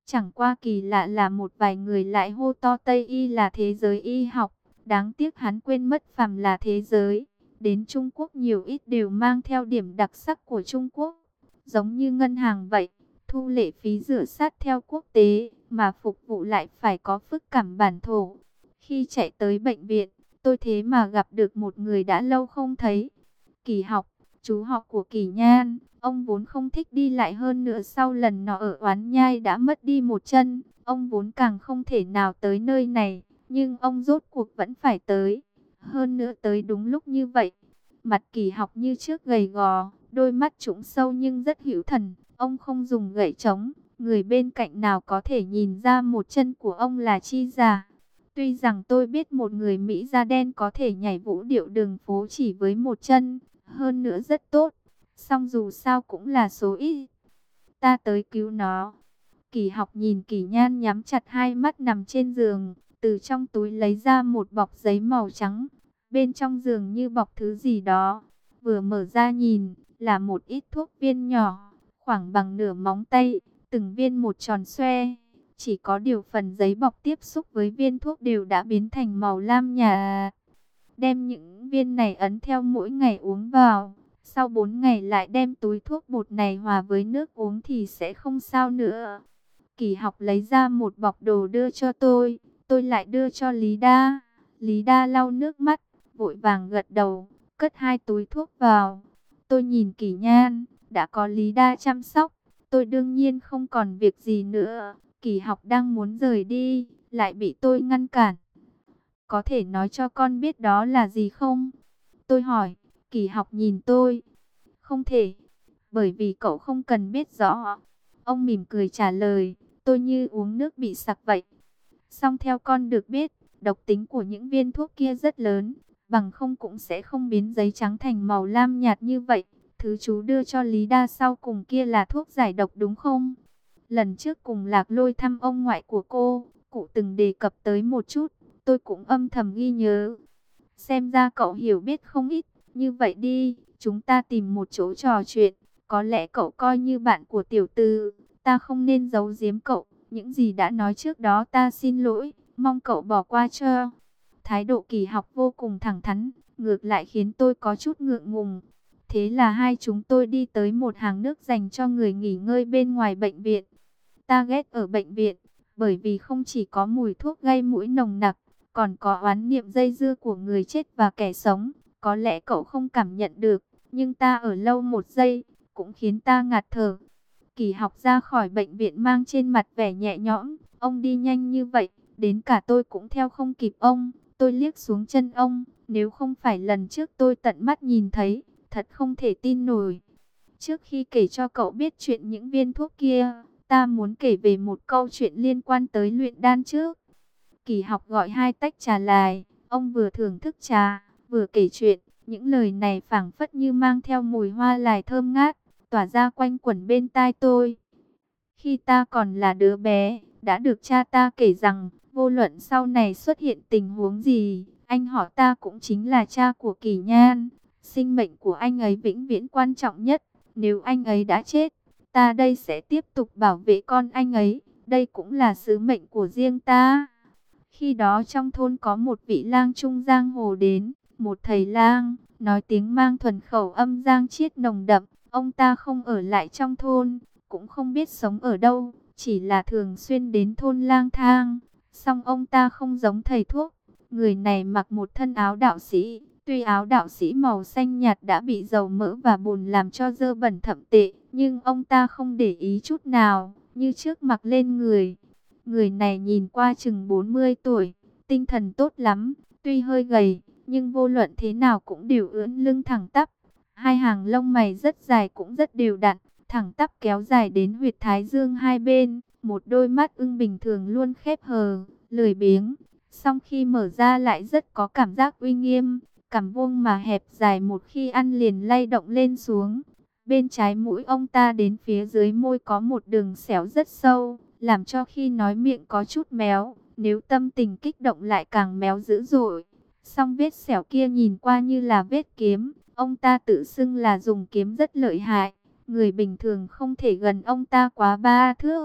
Chẳng qua kỳ lạ là một vài người lại hô to Tây y là thế giới y học. Đáng tiếc hắn quên mất phàm là thế giới. Đến Trung Quốc nhiều ít đều mang theo điểm đặc sắc của Trung Quốc. Giống như ngân hàng vậy, thu lệ phí rửa sát theo quốc tế, mà phục vụ lại phải có phức cảm bản thổ. Khi chạy tới bệnh viện, tôi thế mà gặp được một người đã lâu không thấy. Kỳ Học, chú họ của Kỳ Nhan. Ông vốn không thích đi lại, hơn nữa sau lần nọ ở Oán Nhai đã mất đi một chân. Ông vốn càng không thể nào tới nơi này, nhưng ông rốt cuộc vẫn phải tới. Hơn nữa tới đúng lúc như vậy. Mặt Kỳ Học như trước gầy gò, đôi mắt trũng sâu nhưng rất hữu thần. Ông không dùng gậy trống, người bên cạnh nào có thể nhìn ra một chân của ông là chi giả. Tuy rằng tôi biết một người Mỹ da đen có thể nhảy vũ điệu đường phố chỉ với một chân, hơn nữa rất tốt, song dù sao cũng là số ít. Ta tới cứu nó. Kỳ Học nhìn Kỳ Nhan nhắm chặt hai mắt nằm trên giường, từ trong túi lấy ra một bọc giấy màu trắng. Bên trong giường như bọc thứ gì đó. Vừa mở ra nhìn, là một ít thuốc viên nhỏ, khoảng bằng nửa móng tay, từng viên một tròn xoe. Chỉ có điều phần giấy bọc tiếp xúc với viên thuốc đều đã biến thành màu lam nhạt. Đem những viên này ấn theo mỗi ngày uống vào. Sau 4 ngày lại đem túi thuốc bột này hòa với nước uống thì sẽ không sao nữa. Kỳ Học lấy ra một bọc đồ đưa cho tôi lại đưa cho Lý Đa. Lý Đa lau nước mắt, vội vàng gật đầu, cất hai túi thuốc vào. Tôi nhìn Kỳ Nhan, đã có Lý Đa chăm sóc, tôi đương nhiên không còn việc gì nữa. Kỳ Học đang muốn rời đi, lại bị tôi ngăn cản. Có thể nói cho con biết đó là gì không? Tôi hỏi. Kỳ Học nhìn tôi. Không thể, bởi vì cậu không cần biết rõ. Ông mỉm cười trả lời. Tôi như uống nước bị sặc vậy. Song theo con được biết, độc tính của những viên thuốc kia rất lớn, bằng không cũng sẽ không biến giấy trắng thành màu lam nhạt như vậy. Thứ chú đưa cho Lý Đa sau cùng kia là thuốc giải độc đúng không? Lần trước cùng Lạc Lôi thăm ông ngoại của cô, cụ từng đề cập tới một chút, tôi cũng âm thầm ghi nhớ. Xem ra cậu hiểu biết không ít. Như vậy đi, chúng ta tìm một chỗ trò chuyện. Có lẽ cậu coi như bạn của tiểu tư, ta không nên giấu giếm cậu. Những gì đã nói trước đó ta xin lỗi, mong cậu bỏ qua cho. Thái độ Kỳ Học vô cùng thẳng thắn, ngược lại khiến tôi có chút ngượng ngùng. Thế là hai chúng tôi đi tới một hàng nước dành cho người nghỉ ngơi bên ngoài bệnh viện. Ta ghét ở bệnh viện, bởi vì không chỉ có mùi thuốc gây mũi nồng nặc, còn có oán niệm dây dưa của người chết và kẻ sống. Có lẽ cậu không cảm nhận được, nhưng ta ở lâu một giây, cũng khiến ta ngạt thở. Kỳ Học ra khỏi bệnh viện mang trên mặt vẻ nhẹ nhõm. Ông đi nhanh như vậy, đến cả tôi cũng theo không kịp ông. Tôi liếc xuống chân ông, nếu không phải lần trước tôi tận mắt nhìn thấy, thật không thể tin nổi. Trước khi kể cho cậu biết chuyện những viên thuốc kia, ta muốn kể về một câu chuyện liên quan tới luyện đan trước. Kỳ Học gọi hai tách trà lại, ông vừa thưởng thức trà, vừa kể chuyện. Những lời này phảng phất như mang theo mùi hoa lài thơm ngát, tỏa ra quanh quẩn bên tai tôi. Khi ta còn là đứa bé, đã được cha ta kể rằng, vô luận sau này xuất hiện tình huống gì, anh họ ta cũng chính là cha của Kỳ Nhan. Sinh mệnh của anh ấy vĩnh viễn quan trọng nhất. Nếu anh ấy đã chết, ta đây sẽ tiếp tục bảo vệ con anh ấy. Đây cũng là sứ mệnh của riêng ta. Khi đó trong thôn có một vị lang trung giang hồ đến, một thầy lang, nói tiếng mang thuần khẩu âm Giang Chiết nồng đậm. Ông ta không ở lại trong thôn, cũng không biết sống ở đâu, chỉ là thường xuyên đến thôn lang thang. Song ông ta không giống thầy thuốc, người này mặc một thân áo đạo sĩ. Tuy áo đạo sĩ màu xanh nhạt đã bị dầu mỡ và bùn làm cho dơ bẩn thậm tệ, nhưng ông ta không để ý chút nào, như trước mặc lên người. Người này nhìn qua chừng 40 tuổi, tinh thần tốt lắm, tuy hơi gầy, nhưng vô luận thế nào cũng đều ưỡn lưng thẳng tắp. Hai hàng lông mày rất dài cũng rất đều đặn, thẳng tắp kéo dài đến huyệt thái dương hai bên. Một đôi mắt ưng bình thường luôn khép hờ, lười biếng, song khi mở ra lại rất có cảm giác uy nghiêm. Cằm vuông mà hẹp dài một khi ăn liền lay động lên xuống. Bên trái mũi ông ta đến phía dưới môi có một đường xẻo rất sâu, làm cho khi nói miệng có chút méo, nếu tâm tình kích động lại càng méo dữ dội. Song vết xẻo kia nhìn qua như là vết kiếm, ông ta tự xưng là dùng kiếm rất lợi hại, người bình thường không thể gần ông ta quá 3 thước.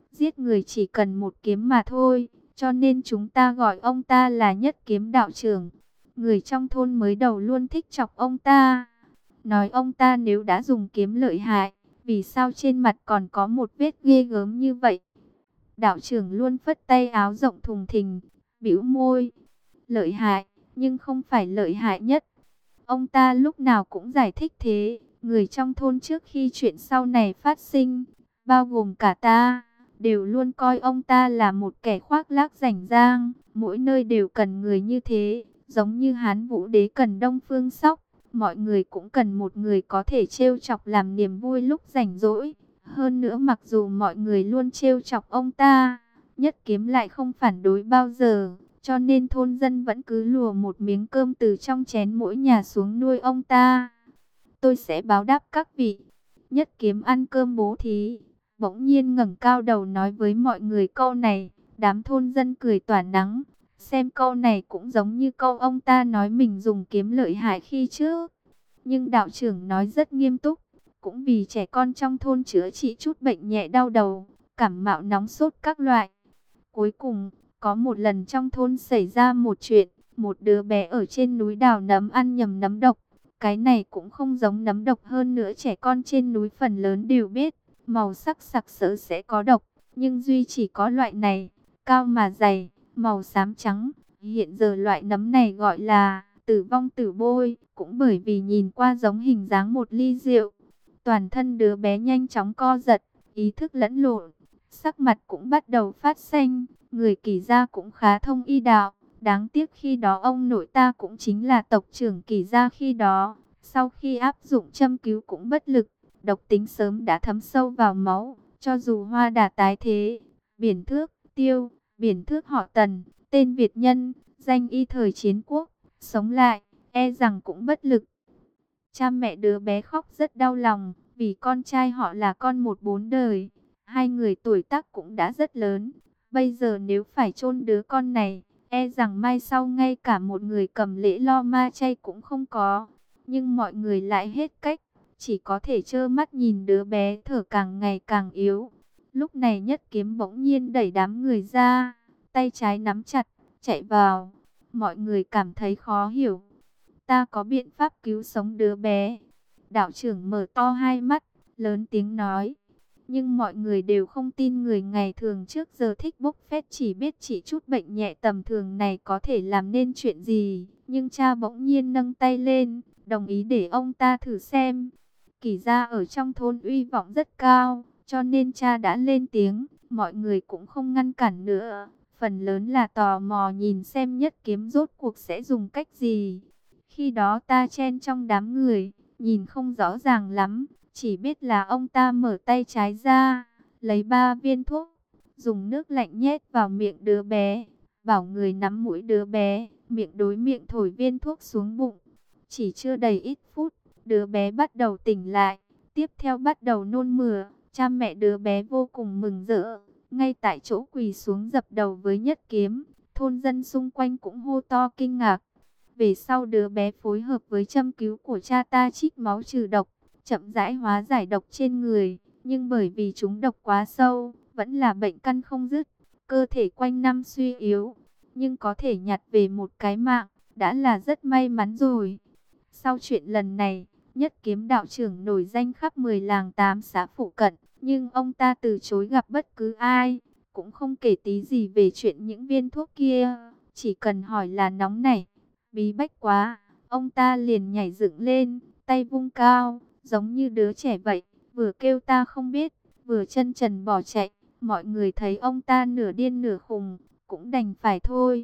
giết người chỉ cần một kiếm mà thôi, cho nên chúng ta gọi ông ta là Nhất Kiếm đạo trưởng. Người trong thôn mới đầu luôn thích chọc ông ta, nói ông ta nếu đã dùng kiếm lợi hại, vì sao trên mặt còn có một vết ghê gớm như vậy. Đạo trưởng luôn phất tay áo rộng thùng thình, bĩu môi, lợi hại, nhưng không phải lợi hại nhất. Ông ta lúc nào cũng giải thích thế. Người trong thôn trước khi chuyện sau này phát sinh, bao gồm cả ta, đều luôn coi ông ta là một kẻ khoác lác rảnh rang. Mỗi nơi đều cần người như thế, giống như Hán Vũ Đế cần Đông Phương Sóc. Mọi người cũng cần một người có thể trêu chọc làm niềm vui lúc rảnh rỗi. Hơn nữa mặc dù mọi người luôn trêu chọc ông ta, Nhất Kiếm lại không phản đối bao giờ. Cho nên thôn dân vẫn cứ lùa một miếng cơm từ trong chén mỗi nhà xuống nuôi ông ta. Tôi sẽ báo đáp các vị. Nhất Kiếm ăn cơm bố thí, bỗng nhiên ngẩng cao đầu nói với mọi người câu này. Đám thôn dân cười tỏa nắng. Xem câu này cũng giống như câu ông ta nói mình dùng kiếm lợi hại khi trước. Nhưng đạo trưởng nói rất nghiêm túc. Cũng vì trẻ con trong thôn chữa trị chút bệnh nhẹ đau đầu, cảm mạo nóng sốt các loại. Cuối cùng, có một lần trong thôn xảy ra một chuyện, một đứa bé ở trên núi đào nấm ăn nhầm nấm độc. Cái này cũng không giống nấm độc, hơn nữa trẻ con trên núi phần lớn đều biết, màu sắc sặc sỡ sẽ có độc, nhưng duy chỉ có loại này, cao mà dày, màu xám trắng. Hiện giờ loại nấm này gọi là tử vong tử bôi, cũng bởi vì nhìn qua giống hình dáng một ly rượu. Toàn thân đứa bé nhanh chóng co giật, ý thức lẫn lộn, sắc mặt cũng bắt đầu phát xanh. Người Kỷ gia cũng khá thông y đạo, đáng tiếc khi đó ông nội ta cũng chính là tộc trưởng Kỷ gia khi đó. Sau khi áp dụng châm cứu cũng bất lực, độc tính sớm đã thấm sâu vào máu. Cho dù Hoa Đà tái thế, Biển Thước, Tiêu, Biển Thước họ Tần, tên Việt nhân, danh y thời chiến quốc, sống lại, e rằng cũng bất lực. Cha mẹ đứa bé khóc rất đau lòng, vì con trai họ là con một bốn đời. Hai người tuổi tác cũng đã rất lớn. Bây giờ nếu phải chôn đứa con này, e rằng mai sau ngay cả một người cầm lễ lo ma chay cũng không có. Nhưng mọi người lại hết cách, chỉ có thể trơ mắt nhìn đứa bé thở càng ngày càng yếu. Lúc này Nhất Kiếm bỗng nhiên đẩy đám người ra, tay trái nắm chặt, chạy vào. Mọi người cảm thấy khó hiểu. Ta có biện pháp cứu sống đứa bé. Đạo trưởng mở to hai mắt, lớn tiếng nói. Nhưng mọi người đều không tin người ngày thường trước giờ thích bốc phét chỉ biết chỉ chút bệnh nhẹ tầm thường này có thể làm nên chuyện gì. Nhưng cha bỗng nhiên nâng tay lên, đồng ý để ông ta thử xem. Kỷ gia ở trong thôn uy vọng rất cao, cho nên cha đã lên tiếng, mọi người cũng không ngăn cản nữa. Phần lớn là tò mò nhìn xem Nhất Kiếm rốt cuộc sẽ dùng cách gì. Khi đó ta chen trong đám người, nhìn không rõ ràng lắm. Chỉ biết là ông ta mở tay trái ra, lấy 3 viên thuốc, dùng nước lạnh nhét vào miệng đứa bé, bảo người nắm mũi đứa bé, miệng đối miệng thổi viên thuốc xuống bụng. Chỉ chưa đầy ít phút, đứa bé bắt đầu tỉnh lại, tiếp theo bắt đầu nôn mửa. Cha mẹ đứa bé vô cùng mừng rỡ, ngay tại chỗ quỳ xuống dập đầu với Nhất Kiếm. Thôn dân xung quanh cũng hô to kinh ngạc. Về sau đứa bé phối hợp với châm cứu của cha ta trích máu trừ độc, chậm rãi hóa giải độc trên người, nhưng bởi vì chúng độc quá sâu, vẫn là bệnh căn không dứt, cơ thể quanh năm suy yếu, nhưng có thể nhặt về một cái mạng, đã là rất may mắn rồi. Sau chuyện lần này, Nhất Kiếm đạo trưởng nổi danh khắp 10 làng 8 xã phụ cận, nhưng ông ta từ chối gặp bất cứ ai, cũng không kể tí gì về chuyện những viên thuốc kia, chỉ cần hỏi là nóng này, bí bách quá, ông ta liền nhảy dựng lên, tay vung cao, giống như đứa trẻ vậy, vừa kêu ta không biết, vừa chân trần bỏ chạy. Mọi người thấy ông ta nửa điên nửa khùng, cũng đành phải thôi.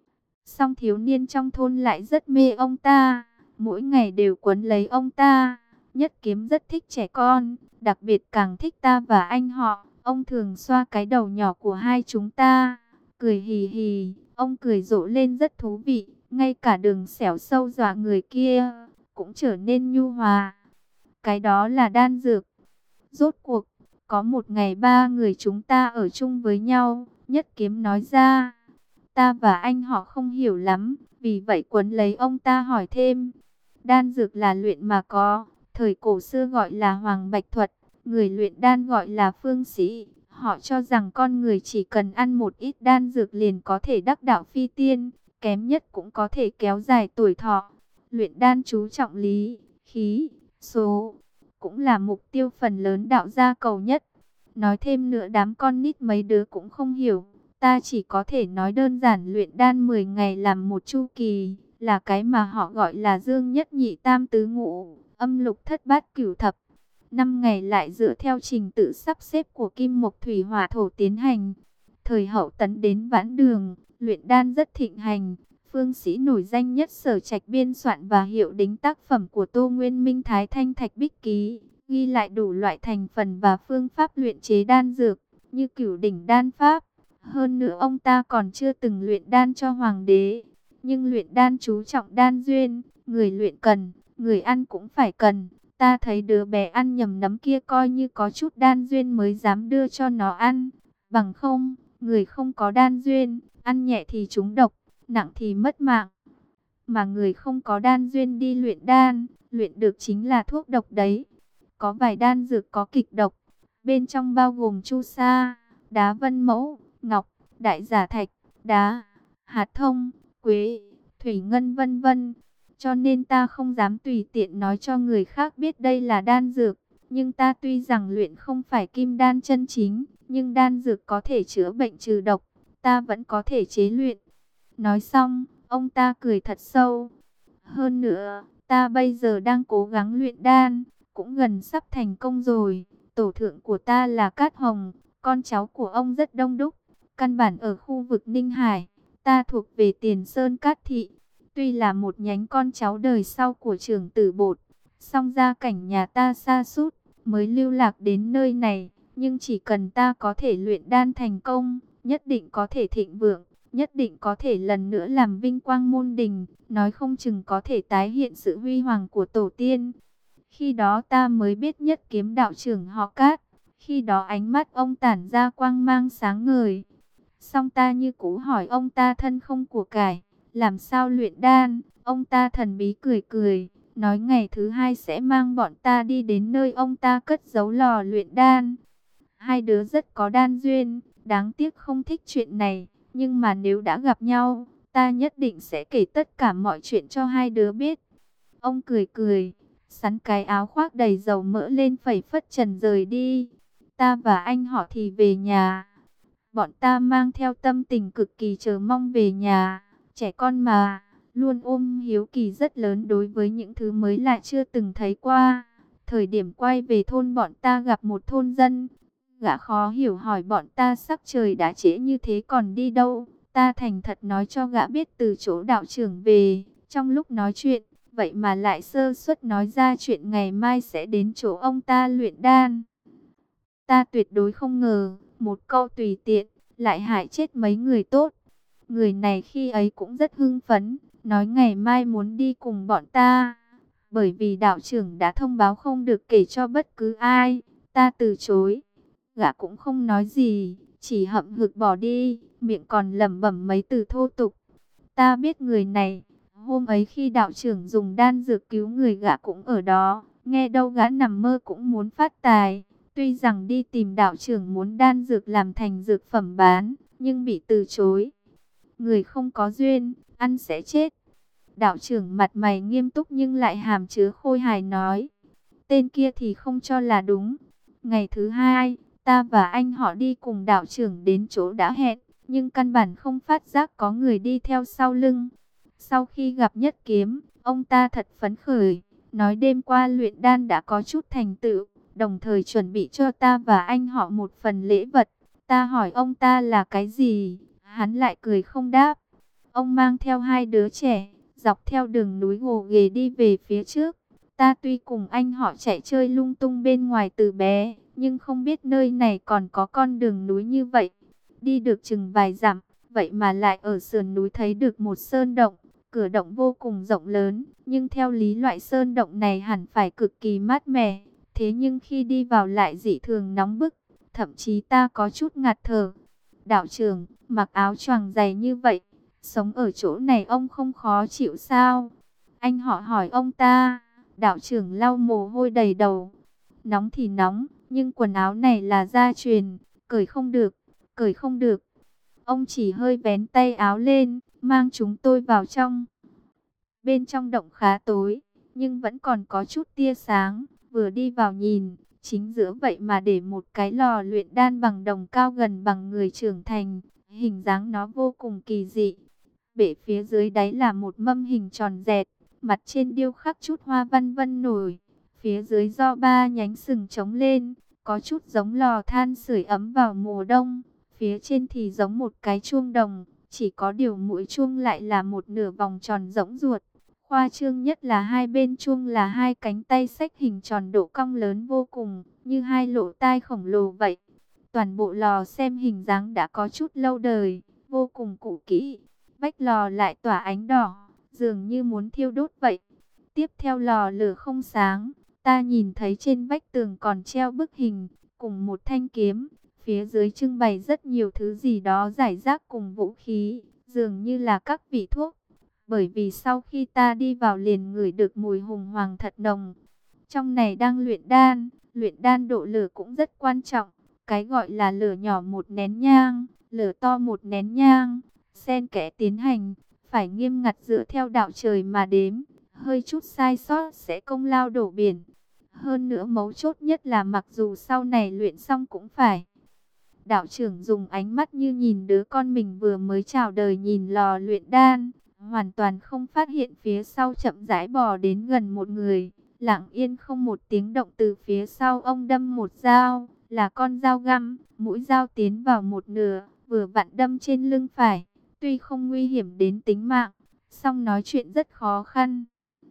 Song thiếu niên trong thôn lại rất mê ông ta, mỗi ngày đều quấn lấy ông ta. Nhất Kiếm rất thích trẻ con, đặc biệt càng thích ta và anh họ. Ông thường xoa cái đầu nhỏ của hai chúng ta, cười hì hì, ông cười rộ lên rất thú vị. Ngay cả đường xẻo sâu dọa người kia cũng trở nên nhu hòa. Cái đó là đan dược. Rốt cuộc, có một ngày 3 người chúng ta ở chung với nhau, Nhất Kiếm nói ra. Ta và anh họ không hiểu lắm, vì vậy quấn lấy ông ta hỏi thêm. Đan dược là luyện mà có, thời cổ xưa gọi là Hoàng Bạch Thuật, người luyện đan gọi là phương sĩ, Họ cho rằng con người chỉ cần ăn một ít đan dược liền có thể đắc đạo phi tiên, kém nhất cũng có thể kéo dài tuổi thọ. Luyện đan chú trọng lý, khí, số, cũng là mục tiêu phần lớn đạo gia cầu nhất. Nói thêm nữa đám con nít mấy đứa cũng không hiểu, ta chỉ có thể nói đơn giản luyện đan 10 ngày làm một chu kỳ, là cái mà họ gọi là dương nhất nhị tam tứ ngũ, âm lục thất bát cửu thập. 5 ngày lại dựa theo trình tự sắp xếp của kim mộc thủy hỏa thổ tiến hành. Thời Hậu Tấn đến Vãn Đường, luyện đan rất thịnh hành. Phương sĩ nổi danh nhất Sở Trạch biên soạn và hiệu đính tác phẩm của Tô Nguyên Minh Thái Thanh Thạch Bích Ký, ghi lại đủ loại thành phần và phương pháp luyện chế đan dược, như Cửu Đỉnh đan pháp. Hơn nữa ông ta còn chưa từng luyện đan cho hoàng đế, nhưng luyện đan chú trọng đan duyên, người luyện cần, người ăn cũng phải cần. Ta thấy đứa bé ăn nhầm nấm kia coi như có chút đan duyên mới dám đưa cho nó ăn. Bằng không, người không có đan duyên, ăn nhẹ thì trúng độc, nặng thì mất mạng. Mà người không có đan duyên đi luyện đan, luyện được chính là thuốc độc đấy. Có vài đan dược có kịch độc, bên trong bao gồm chu sa, đá vân mẫu, ngọc, đại giả thạch, đá, hạt thông, quế, thủy ngân vân vân. Cho nên ta không dám tùy tiện nói cho người khác biết đây là đan dược. Nhưng ta tuy rằng luyện không phải kim đan chân chính, nhưng đan dược có thể chữa bệnh trừ độc, ta vẫn có thể chế luyện. Nói xong, ông ta cười thật sâu. Hơn nữa, ta bây giờ đang cố gắng luyện đan, cũng gần sắp thành công rồi. Tổ thượng của ta là Cát Hồng, con cháu của ông rất đông đúc. Căn bản ở khu vực Ninh Hải, ta thuộc về Tiền Sơn Cát Thị. Tuy là một nhánh con cháu đời sau của trưởng tử Bột, song gia cảnh nhà ta sa sút mới lưu lạc đến nơi này. Nhưng chỉ cần ta có thể luyện đan thành công, nhất định có thể thịnh vượng, nhất định có thể lần nữa làm vinh quang môn đình, nói không chừng có thể tái hiện sự huy hoàng của tổ tiên. Khi đó ta mới biết Nhất Kiếm đạo trưởng họ Cát, khi đó ánh mắt ông tản ra quang mang sáng ngời. Song ta như cũ hỏi ông ta thân không của cải, làm sao luyện đan. Ông ta thần bí cười cười, nói ngày thứ hai sẽ mang bọn ta đi đến nơi ông ta cất giấu lò luyện đan. Hai đứa rất có đan duyên, đáng tiếc không thích chuyện này, nhưng mà nếu đã gặp nhau, ta nhất định sẽ kể tất cả mọi chuyện cho hai đứa biết. Ông cười cười, sắn cái áo khoác đầy dầu mỡ lên phẩy phất trần rời đi. Ta và anh họ thì về nhà. Bọn ta mang theo tâm tình cực kỳ chờ mong về nhà. Trẻ con mà, luôn ôm hiếu kỳ rất lớn đối với những thứ mới lạ chưa từng thấy qua. Thời điểm quay về thôn bọn ta gặp một thôn dân. Gã khó hiểu hỏi bọn ta sắc trời đã trễ như thế còn đi đâu. Ta thành thật nói cho gã biết từ chỗ đạo trưởng về. Trong lúc nói chuyện, vậy mà lại sơ suất nói ra chuyện ngày mai sẽ đến chỗ ông ta luyện đan. Ta tuyệt đối không ngờ, một câu tùy tiện, lại hại chết mấy người tốt. Người này khi ấy cũng rất hưng phấn, nói ngày mai muốn đi cùng bọn ta. Bởi vì đạo trưởng đã thông báo không được kể cho bất cứ ai, ta từ chối. Gã cũng không nói gì, chỉ hậm hực bỏ đi, miệng còn lẩm bẩm mấy từ thô tục. Ta biết người này, hôm ấy khi đạo trưởng dùng đan dược cứu người gã cũng ở đó, nghe đâu gã nằm mơ cũng muốn phát tài. Tuy rằng đi tìm đạo trưởng muốn đan dược làm thành dược phẩm bán, nhưng bị từ chối. Người không có duyên, ăn sẽ chết. Đạo trưởng mặt mày nghiêm túc nhưng lại hàm chứa khôi hài nói. Tên kia thì không cho là đúng. Ngày thứ hai, ta và anh họ đi cùng đạo trưởng đến chỗ đã hẹn, nhưng căn bản không phát giác có người đi theo sau lưng. Sau khi gặp Nhất Kiếm, ông ta thật phấn khởi, nói đêm qua luyện đan đã có chút thành tựu, đồng thời chuẩn bị cho ta và anh họ một phần lễ vật. Ta hỏi ông ta là cái gì, hắn lại cười không đáp. Ông mang theo hai đứa trẻ, dọc theo đường núi gồ ghề đi về phía trước. Ta tuy cùng anh họ chạy chơi lung tung bên ngoài từ bé, nhưng không biết nơi này còn có con đường núi như vậy. Đi được chừng vài dặm, vậy mà lại ở sườn núi thấy được một sơn động. Cửa động vô cùng rộng lớn, nhưng theo lý loại sơn động này hẳn phải cực kỳ mát mẻ. Thế nhưng khi đi vào lại dị thường nóng bức, thậm chí ta có chút ngạt thở. Đạo trưởng, mặc áo choàng dày như vậy, sống ở chỗ này ông không khó chịu sao? Anh họ hỏi ông ta. Đạo trưởng lau mồ hôi đầy đầu. Nóng thì nóng, nhưng quần áo này là gia truyền, Cởi không được, cởi không được. Ông chỉ hơi vén tay áo lên, mang chúng tôi vào trong. Bên trong động khá tối, nhưng vẫn còn có chút tia sáng. Vừa đi vào nhìn, chính giữa vậy mà để một cái lò luyện đan bằng đồng cao gần bằng người trưởng thành. Hình dáng nó vô cùng kỳ dị. Bể phía dưới đáy là một mâm hình tròn dẹt, mặt trên điêu khắc chút hoa văn vân nổi. Phía dưới do 3 nhánh sừng trống lên, có chút giống lò than sưởi ấm vào mùa đông. Phía trên thì giống một cái chuông đồng, chỉ có điều mũi chuông lại là một nửa vòng tròn rỗng ruột. Khoa trương nhất là hai bên chuông là hai cánh tay xách hình tròn độ cong lớn vô cùng, như hai lỗ tai khổng lồ vậy. Toàn bộ lò xem hình dáng đã có chút lâu đời, vô cùng cũ kỹ. Vách lò lại tỏa ánh đỏ, dường như muốn thiêu đốt vậy. Tiếp theo lò lửa không sáng, ta nhìn thấy trên vách tường còn treo bức hình, cùng một thanh kiếm. Phía dưới trưng bày rất nhiều thứ gì đó rải rác cùng vũ khí, dường như là các vị thuốc. Bởi vì sau khi ta đi vào liền ngửi được mùi hùng hoàng thật nồng. Trong này đang luyện đan độ lửa cũng rất quan trọng. Cái gọi là lửa nhỏ một nén nhang, lửa to một nén nhang, xen kẽ tiến hành, phải nghiêm ngặt dựa theo đạo trời mà đếm. Hơi chút sai sót sẽ công lao đổ biển. Hơn nữa mấu chốt nhất là mặc dù sau này luyện xong cũng phải. Đạo trưởng dùng ánh mắt như nhìn đứa con mình vừa mới chào đời nhìn lò luyện đan, hoàn toàn không phát hiện phía sau chậm rãi bò đến gần một người. Lặng yên không một tiếng động từ phía sau ông đâm một dao, là con dao găm, mũi dao tiến vào một nửa, vừa vặn đâm trên lưng phải. Tuy không nguy hiểm đến tính mạng, song nói chuyện rất khó khăn.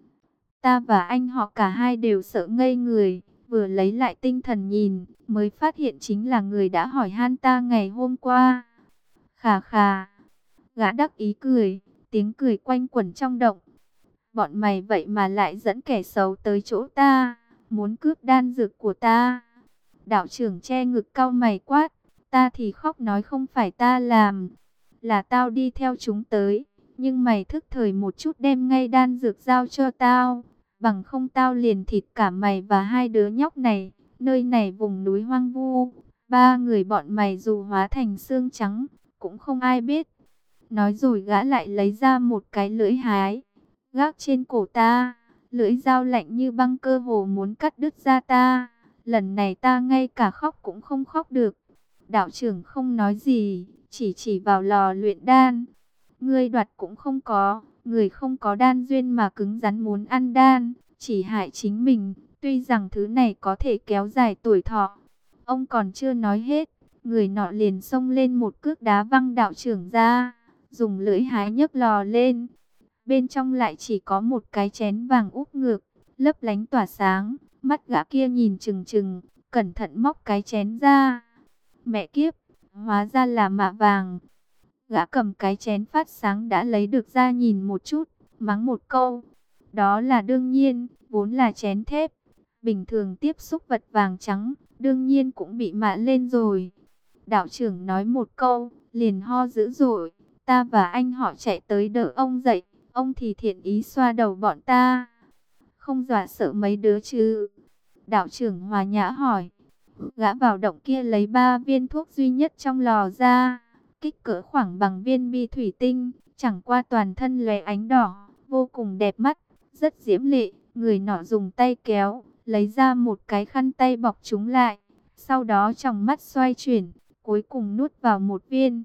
Ta và anh họ cả hai đều sợ ngây người, vừa lấy lại tinh thần nhìn, mới phát hiện chính là người đã hỏi han ta ngày hôm qua. Khà khà, gã đắc ý cười, tiếng cười quanh quẩn trong động. Bọn mày vậy mà lại dẫn kẻ xấu tới chỗ ta, muốn cướp đan dược của ta. Đạo trưởng che ngực cau mày quát, ta thì khóc nói không phải ta làm, là tao đi theo chúng tới. Nhưng mày thức thời một chút đem ngay đan dược giao cho tao, bằng không tao liền thịt cả mày và hai đứa nhóc này. Nơi này vùng núi hoang vu, ba người bọn mày dù hóa thành xương trắng, cũng không ai biết. Nói rồi gã lại lấy ra một cái lưỡi hái, gác trên cổ ta, lưỡi dao lạnh như băng cơ hồ muốn cắt đứt da ta. Lần này ta ngay cả khóc cũng không khóc được. Đạo trưởng không nói gì, chỉ vào lò luyện đan. Ngươi đoạt cũng không có, người không có đan duyên mà cứng rắn muốn ăn đan, chỉ hại chính mình. Tuy rằng thứ này có thể kéo dài tuổi thọ. Ông còn chưa nói hết, người nọ liền xông lên một cước đá văng đạo trưởng ra, dùng lưỡi hái nhấc lò lên. Bên trong lại chỉ có một cái chén vàng úp ngược, lấp lánh tỏa sáng. Mắt gã kia nhìn chừng chừng, cẩn thận móc cái chén ra. Mẹ kiếp, hóa ra là mạ vàng. Gã cầm cái chén phát sáng đã lấy được ra nhìn một chút, mắng một câu. Đó là đương nhiên, vốn là chén thép. Bình thường tiếp xúc vật vàng trắng, đương nhiên cũng bị mạ lên rồi. Đạo trưởng nói một câu, liền ho dữ dội. Ta và anh họ chạy tới đỡ ông dậy, ông thì thiện ý xoa đầu bọn ta. Không dọa sợ mấy đứa chứ? Đạo trưởng hòa nhã hỏi. Gã vào động kia lấy 3 viên thuốc duy nhất trong lò ra, kích cỡ khoảng bằng viên bi thủy tinh, chẳng qua toàn thân lóe ánh đỏ, vô cùng đẹp mắt, rất diễm lệ. Người nọ dùng tay kéo, lấy ra một cái khăn tay bọc chúng lại, sau đó tròng mắt xoay chuyển, cuối cùng nuốt vào một viên.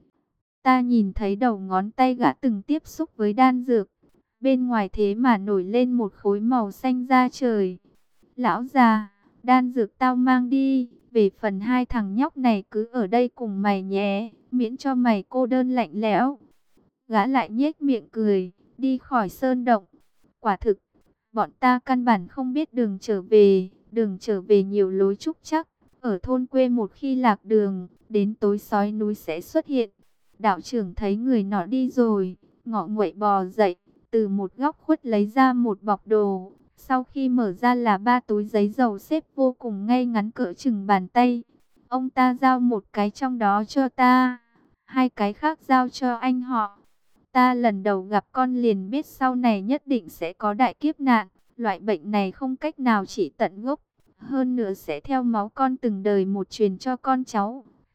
Ta nhìn thấy đầu ngón tay gã từng tiếp xúc với đan dược, bên ngoài thế mà nổi lên một khối màu xanh da trời. Lão già, đan dược tao mang đi, về phần hai thằng nhóc này cứ ở đây cùng mày nhé, miễn cho mày cô đơn lạnh lẽo. Gã lại nhếch miệng cười, đi khỏi sơn động. Quả thực, bọn ta căn bản không biết đường trở về nhiều lối trúc chắc. Ở thôn quê một khi lạc đường, đến tối sói núi sẽ xuất hiện. Đạo trưởng thấy người nọ đi rồi, ngọ nguậy bò dậy, từ một góc khuất lấy ra một bọc đồ. Sau khi mở ra là 3 túi giấy dầu xếp vô cùng ngay ngắn cỡ chừng bàn tay. Ông ta giao một cái trong đó cho ta, 2 cái khác giao cho anh họ. Ta lần đầu gặp con liền biết sau này nhất định sẽ có đại kiếp nạn. Loại bệnh này không cách nào trị tận gốc, hơn nữa sẽ theo máu con từng đời một truyền cho con cháu.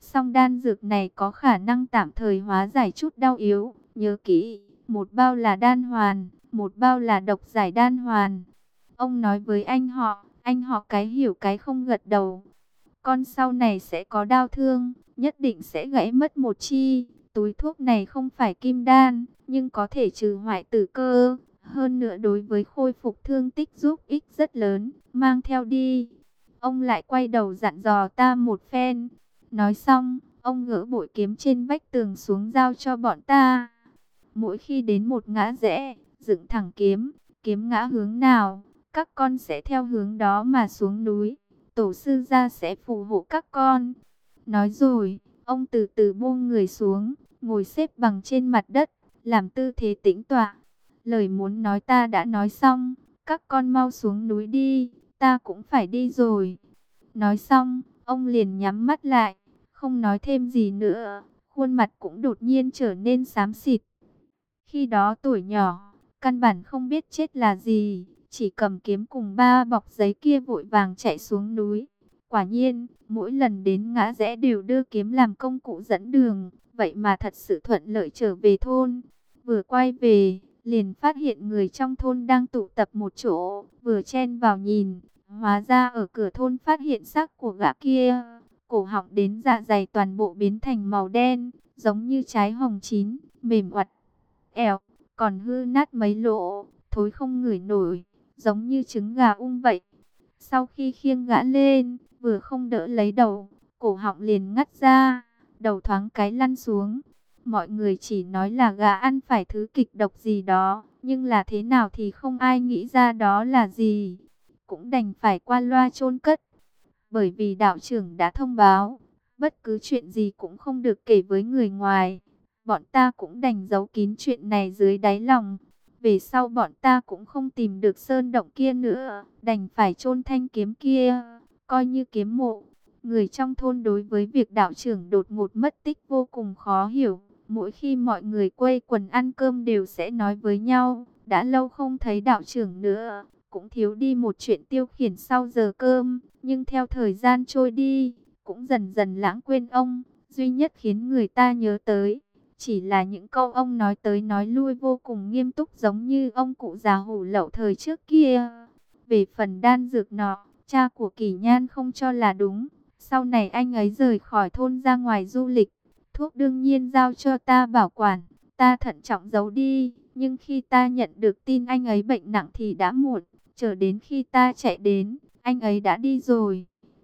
Song đan dược này có khả năng tạm thời hóa giải chút đau yếu. Nhớ kỹ, một bao là đan hoàn, một bao là độc giải đan hoàn. Ông nói với anh họ cái hiểu cái không gật đầu. Con sau này sẽ có đau thương, nhất định sẽ gãy mất một chi. Túi thuốc này không phải kim đan, nhưng có thể trừ hoại tử cơ. Hơn nữa đối với khôi phục thương tích giúp ích rất lớn, mang theo đi. Ông lại quay đầu dặn dò ta một phen. Nói xong, ông gỡ bội kiếm trên vách tường xuống giao cho bọn ta. Mỗi khi đến một ngã rẽ, dựng thẳng kiếm, kiếm ngã hướng nào, các con sẽ theo hướng đó mà xuống núi. Tổ sư gia sẽ phù hộ các con. Nói rồi, ông từ từ buông người xuống, ngồi xếp bằng trên mặt đất, làm tư thế tĩnh tọa. Lời muốn nói ta đã nói xong, các con mau xuống núi đi, ta cũng phải đi rồi. Nói xong, ông liền nhắm mắt lại, không nói thêm gì nữa, khuôn mặt cũng đột nhiên trở nên xám xịt. Khi đó tuổi nhỏ, căn bản không biết chết là gì, chỉ cầm kiếm cùng ba bọc giấy kia vội vàng chạy xuống núi. Quả nhiên, mỗi lần đến ngã rẽ đều đưa kiếm làm công cụ dẫn đường, vậy mà thật sự thuận lợi trở về thôn. Vừa quay về, liền phát hiện người trong thôn đang tụ tập một chỗ, vừa chen vào nhìn, hóa ra ở cửa thôn phát hiện xác của gã kia, cổ họng đến dạ dày toàn bộ biến thành màu đen, giống như trái hồng chín, mềm oặt, ẻo, còn hư nát mấy lỗ, thối không ngửi nổi, giống như trứng gà vậy. Sau khi khiêng gã lên, vừa không đỡ lấy đầu, cổ họng liền ngắt ra, đầu thoáng cái lăn xuống. Mọi người chỉ nói là gã ăn phải thứ kịch độc gì đó, nhưng là thế nào thì không ai nghĩ ra đó là gì. Cũng đành phải qua loa chôn cất. Bởi vì đạo trưởng đã thông báo, bất cứ chuyện gì cũng không được kể với người ngoài. Bọn ta cũng đành giấu kín chuyện này dưới đáy lòng. Về sau bọn ta cũng không tìm được sơn động kia nữa, đành phải chôn thanh kiếm kia, coi như kiếm mộ. Người trong thôn đối với việc đạo trưởng đột ngột mất tích vô cùng khó hiểu. Mỗi khi mọi người quây quần ăn cơm đều sẽ nói với nhau, đã lâu không thấy đạo trưởng nữa, cũng thiếu đi một chuyện tiêu khiển sau giờ cơm. Nhưng theo thời gian trôi đi, cũng dần dần lãng quên ông. Duy nhất khiến người ta nhớ tới, chỉ là những câu ông nói tới nói lui vô cùng nghiêm túc, giống như ông cụ già hủ lậu thời trước kia. Về phần đan dược nọ, cha của Kỷ Nhan không cho là đúng. Sau này anh ấy rời khỏi thôn ra ngoài du lịch, thuốc đương nhiên giao cho ta bảo quản, ta thận trọng giấu đi. Nhưng khi ta nhận được tin anh ấy bệnh nặng thì đã muộn, chờ đến khi ta chạy đến, anh ấy đã đi rồi.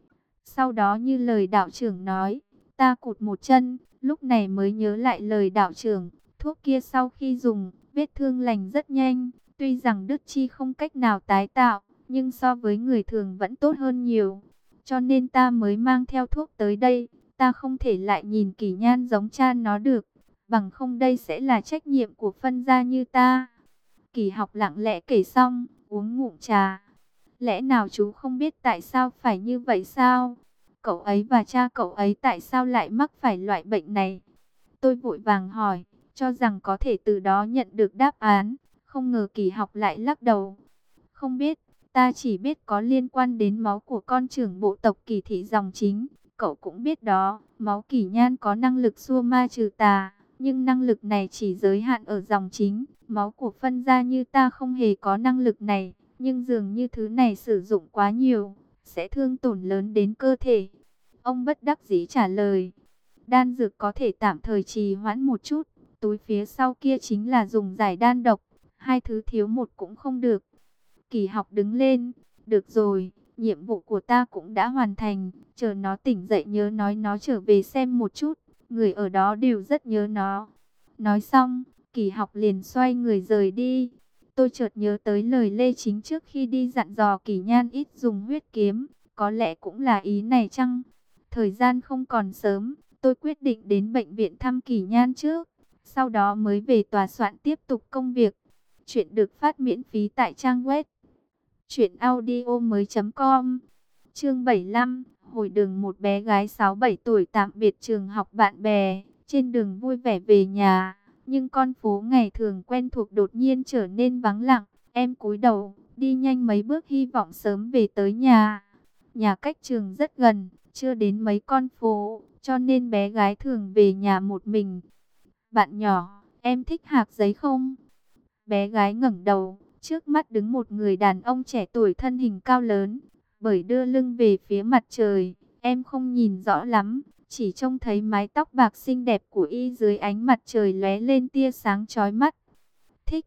Sau đó như lời đạo trưởng nói, ta cụt một chân, lúc này mới nhớ lại lời đạo trưởng. Thuốc kia sau khi dùng, vết thương lành rất nhanh, tuy rằng đứt chi không cách nào tái tạo, nhưng so với người thường vẫn tốt hơn nhiều. Cho nên ta mới mang theo thuốc tới đây, ta không thể lại nhìn Kỷ Nhan giống cha nó được, bằng không đây sẽ là trách nhiệm của phân gia như ta. Kỷ Học lặng lẽ kể xong, uống ngụm trà. Lẽ nào chú không biết tại sao phải như vậy sao? Cậu ấy và cha cậu ấy tại sao lại mắc phải loại bệnh này? Tôi vội vàng hỏi, cho rằng có thể từ đó nhận được đáp án. Không ngờ Kỷ Học lại lắc đầu. Không biết, ta chỉ biết có liên quan đến máu của con trưởng bộ tộc Kỷ thị dòng chính. Cậu cũng biết đó, máu Kỷ Nhan có năng lực xua ma trừ tà, nhưng năng lực này chỉ giới hạn ở dòng chính. Máu của phân gia như ta không hề có năng lực này, nhưng dường như thứ này sử dụng quá nhiều, sẽ thương tổn lớn đến cơ thể. Ông bất đắc dĩ trả lời, đan dược có thể tạm thời trì hoãn một chút, túi phía sau kia chính là dùng giải đan độc, hai thứ thiếu một cũng không được. Kỷ Học đứng lên, được rồi, nhiệm vụ của ta cũng đã hoàn thành, chờ nó tỉnh dậy nhớ nói nó trở về xem một chút, người ở đó đều rất nhớ nó. Nói xong, Kỷ Học liền xoay người rời đi. Tôi chợt nhớ tới lời Lê Chính trước khi đi dặn dò Kỷ Nhan ít dùng huyết kiếm, có lẽ cũng là ý này chăng? Thời gian không còn sớm, tôi quyết định đến bệnh viện thăm Kỷ Nhan trước, sau đó mới về tòa soạn tiếp tục công việc. Chuyện được phát miễn phí tại trang web truyệnaudiomoi.com. Chương 75, hồi đường một bé gái 6-7 tuổi tạm biệt trường học bạn bè, trên đường vui vẻ về nhà, nhưng con phố ngày thường quen thuộc đột nhiên trở nên vắng lặng. Em cúi đầu, đi nhanh mấy bước hy vọng sớm về tới nhà. Nhà cách trường rất gần, chưa đến mấy con phố, cho nên bé gái thường về nhà một mình. Bạn nhỏ, em thích hạc giấy không? Bé gái ngẩng đầu, trước mắt đứng một người đàn ông trẻ tuổi thân hình cao lớn, bởi đưa lưng về phía mặt trời, em không nhìn rõ lắm, chỉ trông thấy mái tóc bạc xinh đẹp của y dưới ánh mặt trời lóe lên tia sáng chói mắt. Thích.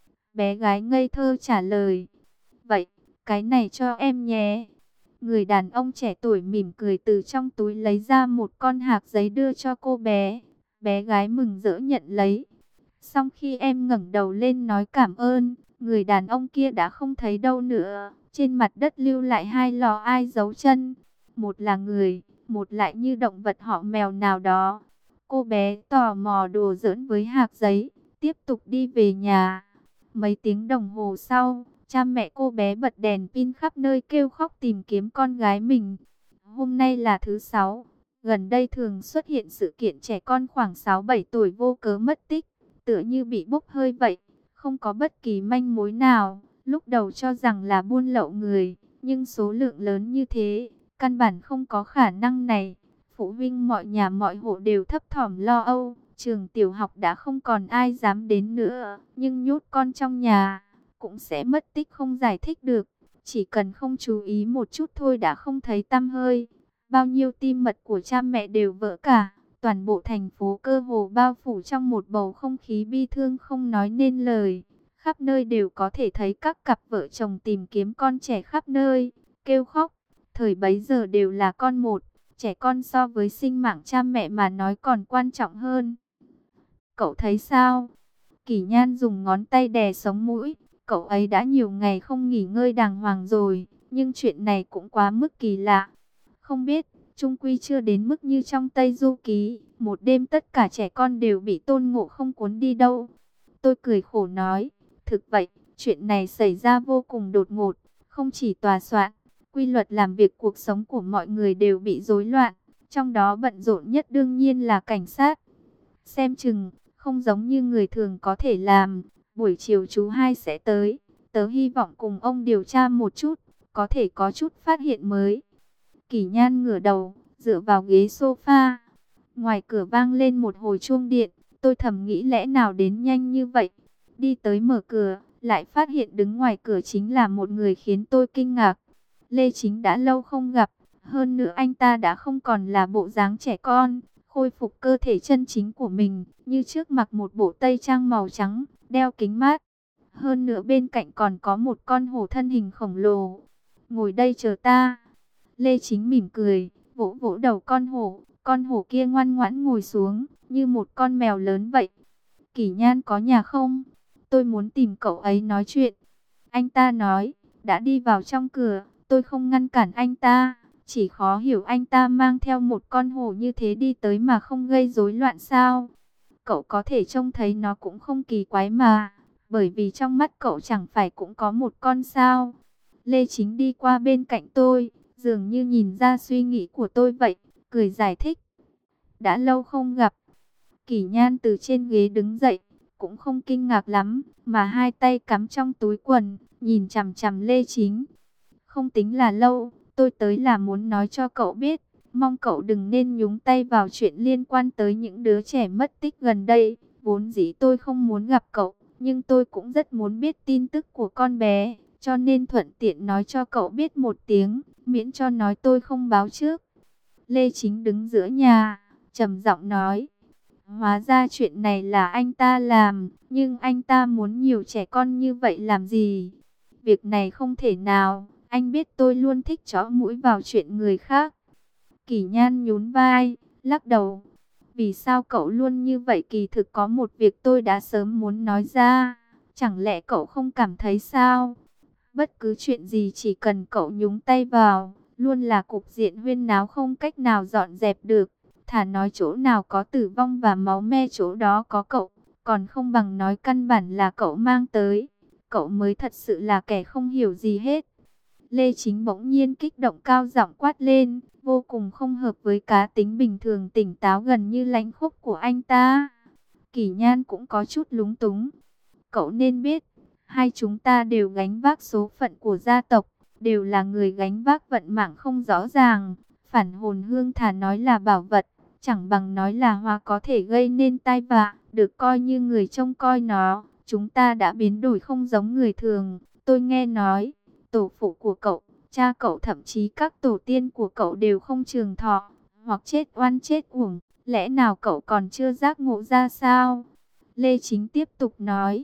Bé gái ngây thơ trả lời. Vậy, cái này cho em nhé. Người đàn ông trẻ tuổi mỉm cười từ trong túi lấy ra một con hạc giấy đưa cho cô bé. Bé gái mừng rỡ nhận lấy. Xong khi em ngẩng đầu lên nói cảm ơn, người đàn ông kia đã không thấy đâu nữa. Trên mặt đất lưu lại hai lò ai dấu chân. Một là người, một lại như động vật họ mèo nào đó. Cô bé tò mò đùa giỡn với hạc giấy, tiếp tục đi về nhà. Mấy tiếng đồng hồ sau, cha mẹ cô bé bật đèn pin khắp nơi kêu khóc tìm kiếm con gái mình. Hôm nay là thứ Sáu, gần đây thường xuất hiện sự kiện trẻ con khoảng 6-7 tuổi vô cớ mất tích, tựa như bị bốc hơi vậy, không có bất kỳ manh mối nào. Lúc đầu cho rằng là buôn lậu người, nhưng số lượng lớn như thế, căn bản không có khả năng này. Phụ huynh mọi nhà mọi hộ đều thấp thỏm lo âu. Trường tiểu học đã không còn ai dám đến nữa, nhưng nhốt con trong nhà cũng sẽ mất tích không giải thích được. Chỉ cần không chú ý một chút thôi đã không thấy tăm hơi. Bao nhiêu tim mật của cha mẹ đều vỡ cả. Toàn bộ thành phố cơ hồ bao phủ trong một bầu không khí bi thương không nói nên lời. Khắp nơi đều có thể thấy các cặp vợ chồng tìm kiếm con trẻ khắp nơi, kêu khóc. Thời bấy giờ đều là con một, trẻ con so với sinh mạng cha mẹ mà nói còn quan trọng hơn. Cậu thấy sao? Kỷ Nhan dùng ngón tay đè sống mũi. Cậu ấy đã nhiều ngày không nghỉ ngơi đàng hoàng rồi, nhưng chuyện này cũng quá mức kỳ lạ. Không biết, chung quy chưa đến mức như trong Tây Du Ký, một đêm tất cả trẻ con đều bị Tôn Ngộ Không cuốn đi đâu. Tôi cười khổ nói, thực vậy, chuyện này xảy ra vô cùng đột ngột, không chỉ tòa soạn, quy luật làm việc cuộc sống của mọi người đều bị rối loạn, trong đó bận rộn nhất đương nhiên là cảnh sát. Xem chừng, không giống như người thường có thể làm. Buổi chiều chú hai sẽ tới. Tớ hy vọng cùng ông điều tra một chút, có thể có chút phát hiện mới. Kỷ Nhan ngửa đầu, dựa vào ghế sofa. Ngoài cửa vang lên một hồi chuông điện. Tôi thầm nghĩ lẽ nào đến nhanh như vậy. Đi tới mở cửa, lại phát hiện đứng ngoài cửa chính là một người khiến tôi kinh ngạc. Lê Chính đã lâu không gặp. Hơn nữa anh ta đã không còn là bộ dáng trẻ con, khôi phục cơ thể chân chính của mình, như trước mặc một bộ tây trang màu trắng, đeo kính mát. Hơn nữa bên cạnh còn có một con hổ thân hình khổng lồ. Ngồi đây chờ ta. Lê Chính mỉm cười, vỗ vỗ đầu con hổ kia ngoan ngoãn ngồi xuống, như một con mèo lớn vậy. Kỷ Nhan có nhà không? Tôi muốn tìm cậu ấy nói chuyện. Anh ta nói, đã đi vào trong cửa, tôi không ngăn cản anh ta. Chỉ khó hiểu anh ta mang theo một con hổ như thế đi tới mà không gây rối loạn sao? Cậu có thể trông thấy nó cũng không kỳ quái mà, bởi vì trong mắt cậu chẳng phải cũng có một con sao? Lê Chính đi qua bên cạnh tôi, dường như nhìn ra suy nghĩ của tôi vậy, cười giải thích. Đã lâu không gặp. Kỷ Nhan từ trên ghế đứng dậy, cũng không kinh ngạc lắm, mà hai tay cắm trong túi quần, nhìn chằm chằm Lê Chính. Không tính là lâu. Tôi tới là muốn nói cho cậu biết, mong cậu đừng nên nhúng tay vào chuyện liên quan tới những đứa trẻ mất tích gần đây. Vốn dĩ tôi không muốn gặp cậu, nhưng tôi cũng rất muốn biết tin tức của con bé, cho nên thuận tiện nói cho cậu biết một tiếng, miễn cho nói tôi không báo trước. Lê Chính đứng giữa nhà, trầm giọng nói, hóa ra chuyện này là anh ta làm, nhưng anh ta muốn nhiều trẻ con như vậy làm gì? Việc này không thể nào. Anh biết tôi luôn thích chó mũi vào chuyện người khác. Kỷ Nhan nhún vai, lắc đầu. Vì sao cậu luôn như vậy? Kỳ thực có một việc tôi đã sớm muốn nói ra. Chẳng lẽ cậu không cảm thấy sao? Bất cứ chuyện gì chỉ cần cậu nhúng tay vào, luôn là cục diện huyên náo không cách nào dọn dẹp được. Thà nói chỗ nào có tử vong và máu me chỗ đó có cậu, còn không bằng nói căn bản là cậu mang tới. Cậu mới thật sự là kẻ không hiểu gì hết. Lê Chính bỗng nhiên kích động cao giọng quát lên, vô cùng không hợp với cá tính bình thường tỉnh táo gần như lãnh khốc của anh ta. Kỷ Nhan cũng có chút lúng túng. Cậu nên biết, hai chúng ta đều gánh vác số phận của gia tộc, đều là người gánh vác vận mạng không rõ ràng. Phản hồn hương thà nói là bảo vật, chẳng bằng nói là hoa có thể gây nên tai vạ, được coi như người trông coi nó. Chúng ta đã biến đổi không giống người thường. Tôi nghe nói, tổ phụ của cậu, cha cậu, thậm chí các tổ tiên của cậu đều không trường thọ, hoặc chết oan chết uổng. Lẽ nào cậu còn chưa giác ngộ ra sao? Lê Chính tiếp tục nói.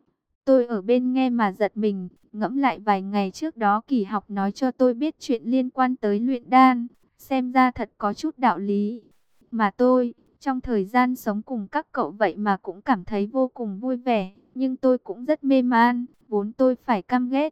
Tôi ở bên nghe mà giật mình, ngẫm lại vài ngày trước đó Kỳ Học nói cho tôi biết chuyện liên quan tới luyện đan, xem ra thật có chút đạo lý. Mà tôi, trong thời gian sống cùng các cậu vậy mà cũng cảm thấy vô cùng vui vẻ, nhưng tôi cũng rất mê man, vốn tôi phải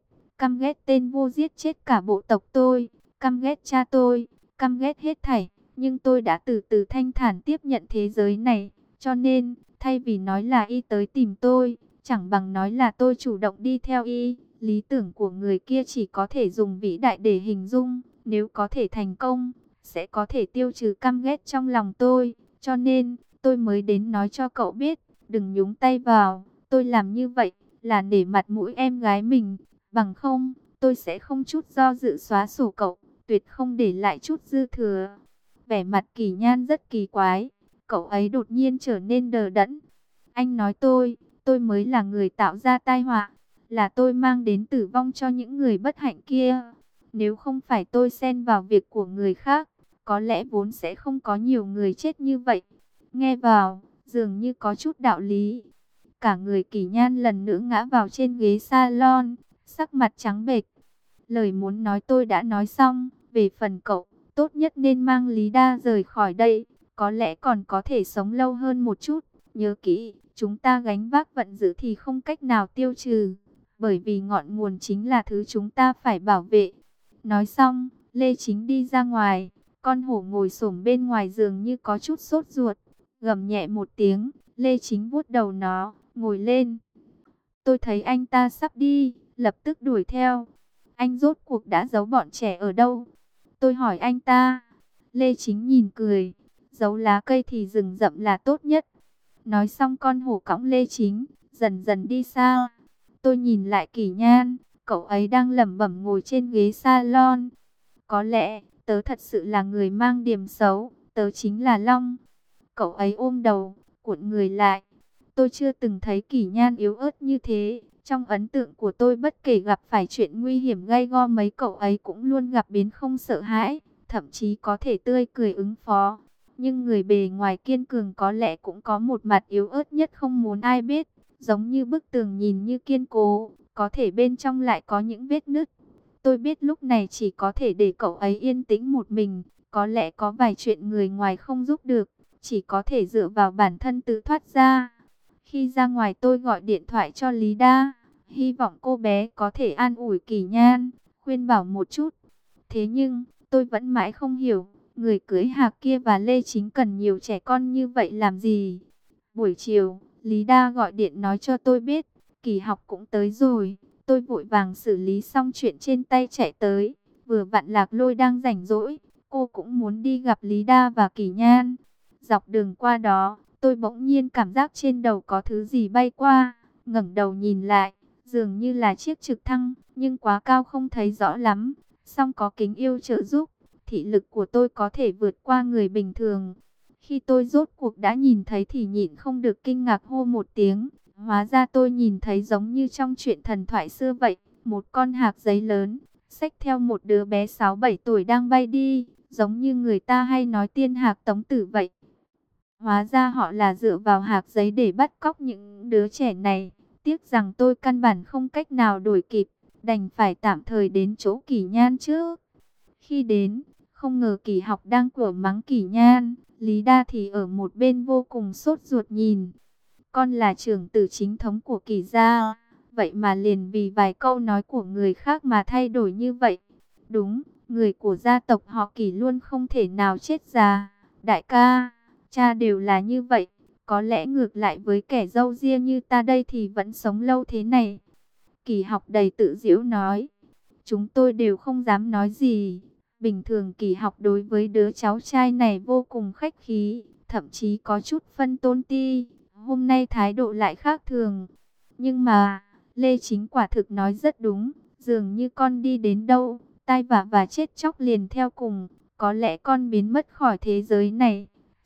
căm ghét tên vô giết chết cả bộ tộc tôi, căm ghét cha tôi, căm ghét hết thảy, nhưng tôi đã từ từ thanh thản tiếp nhận thế giới này, cho nên, thay vì nói là y tới tìm tôi, chẳng bằng nói là tôi chủ động đi theo y. Lý tưởng của người kia chỉ có thể dùng vĩ đại để hình dung, nếu có thể thành công, sẽ có thể tiêu trừ căm ghét trong lòng tôi. Cho nên, tôi mới đến nói cho cậu biết, đừng nhúng tay vào. Tôi làm như vậy là nể mặt mũi em gái mình, bằng không, tôi sẽ không chút do dự xóa sổ cậu, tuyệt không để lại chút dư thừa. Vẻ mặt Kỳ Nhan rất kỳ quái, cậu ấy đột nhiên trở nên đờ đẫn. Anh nói tôi mới là người tạo ra tai họa, là tôi mang đến tử vong cho những người bất hạnh kia. Nếu không phải tôi xen vào việc của người khác, có lẽ vốn sẽ không có nhiều người chết như vậy. Nghe vào, dường như có chút đạo lý. Cả người Kỳ Nhan lần nữa ngã vào trên ghế salon, sắc mặt trắng bệch. Lời muốn nói tôi đã nói xong, về phần cậu, tốt nhất nên mang Lý Đa rời khỏi đây, có lẽ còn có thể sống lâu hơn một chút. Nhớ kỹ, chúng ta gánh vác vận dữ thì không cách nào tiêu trừ, bởi vì ngọn nguồn chính là thứ chúng ta phải bảo vệ. Nói xong, Lê Chính đi ra ngoài, con hổ ngồi xổm bên ngoài giường như có chút sốt ruột, gầm nhẹ một tiếng, Lê Chính vuốt đầu nó, ngồi lên. Tôi thấy anh ta sắp đi, lập tức đuổi theo. Anh rốt cuộc đã giấu bọn trẻ ở đâu? Tôi hỏi anh ta. Lê Chính nhìn cười, giấu lá cây thì rừng rậm là tốt nhất. Nói xong con hổ cõng Lê Chính, dần dần đi xa. Tôi nhìn lại Kỳ Nhan, cậu ấy đang lẩm bẩm ngồi trên ghế salon. Có lẽ, tớ thật sự là người mang điểm xấu, tớ chính là Long. Cậu ấy ôm đầu, cuộn người lại. Tôi chưa từng thấy Kỳ Nhan yếu ớt như thế. Trong ấn tượng của tôi bất kể gặp phải chuyện nguy hiểm gay go mấy cậu ấy cũng luôn gặp biến không sợ hãi, thậm chí có thể tươi cười ứng phó. Nhưng người bề ngoài kiên cường có lẽ cũng có một mặt yếu ớt nhất không muốn ai biết. Giống như bức tường nhìn như kiên cố, có thể bên trong lại có những vết nứt. Tôi biết lúc này chỉ có thể để cậu ấy yên tĩnh một mình. Có lẽ có vài chuyện người ngoài không giúp được, chỉ có thể dựa vào bản thân tự thoát ra. Khi ra ngoài tôi gọi điện thoại cho Lý Đa, hy vọng cô bé có thể an ủi Kỳ Nhan, khuyên bảo một chút. Thế nhưng, tôi vẫn mãi không hiểu, người cưới Hạc kia và Lê Chính cần nhiều trẻ con như vậy làm gì. Buổi chiều, Lý Đa gọi điện nói cho tôi biết, Kỳ Học cũng tới rồi. Tôi vội vàng xử lý xong chuyện trên tay chạy tới, vừa vặn Lạc Lôi đang rảnh rỗi, cô cũng muốn đi gặp Lý Đa và Kỳ Nhan. Dọc đường qua đó, tôi bỗng nhiên cảm giác trên đầu có thứ gì bay qua, ngẩng đầu nhìn lại, dường như là chiếc trực thăng, nhưng quá cao không thấy rõ lắm, song có kính yêu trợ giúp, thị lực của tôi có thể vượt qua người bình thường. Khi tôi rốt cuộc đã nhìn thấy thì nhịn không được kinh ngạc hô một tiếng, hóa ra tôi nhìn thấy giống như trong truyện thần thoại xưa vậy, một con hạc giấy lớn, xách theo một đứa bé 6-7 tuổi đang bay đi, giống như người ta hay nói tiên hạc tống tử vậy. Hóa ra họ là dựa vào hạc giấy để bắt cóc những đứa trẻ này. Tiếc rằng tôi căn bản không cách nào đuổi kịp, đành phải tạm thời đến chỗ Kỳ Nhan trước. Khi đến, không ngờ Kỳ Học đang quở mắng Kỳ Nhan, Lý Đa thì ở một bên vô cùng sốt ruột nhìn. Con là trưởng tử chính thống của Kỳ gia, vậy mà liền vì vài câu nói của người khác mà thay đổi như vậy. Đúng, người của gia tộc họ Kỳ luôn không thể nào chết già. Đại ca, cha đều là như vậy, có lẽ ngược lại với kẻ râu ria như ta đây thì vẫn sống lâu thế này. Kỳ Học đầy tự giễu nói, chúng tôi đều không dám nói gì. Bình thường Kỳ Học đối với đứa cháu trai này vô cùng khách khí, thậm chí có chút phân tôn ti. Hôm nay thái độ lại khác thường. Nhưng mà, Lê Chính quả thực nói rất đúng, dường như con đi đến đâu, tai vạ và chết chóc liền theo cùng. Có lẽ con biến mất khỏi thế giới này,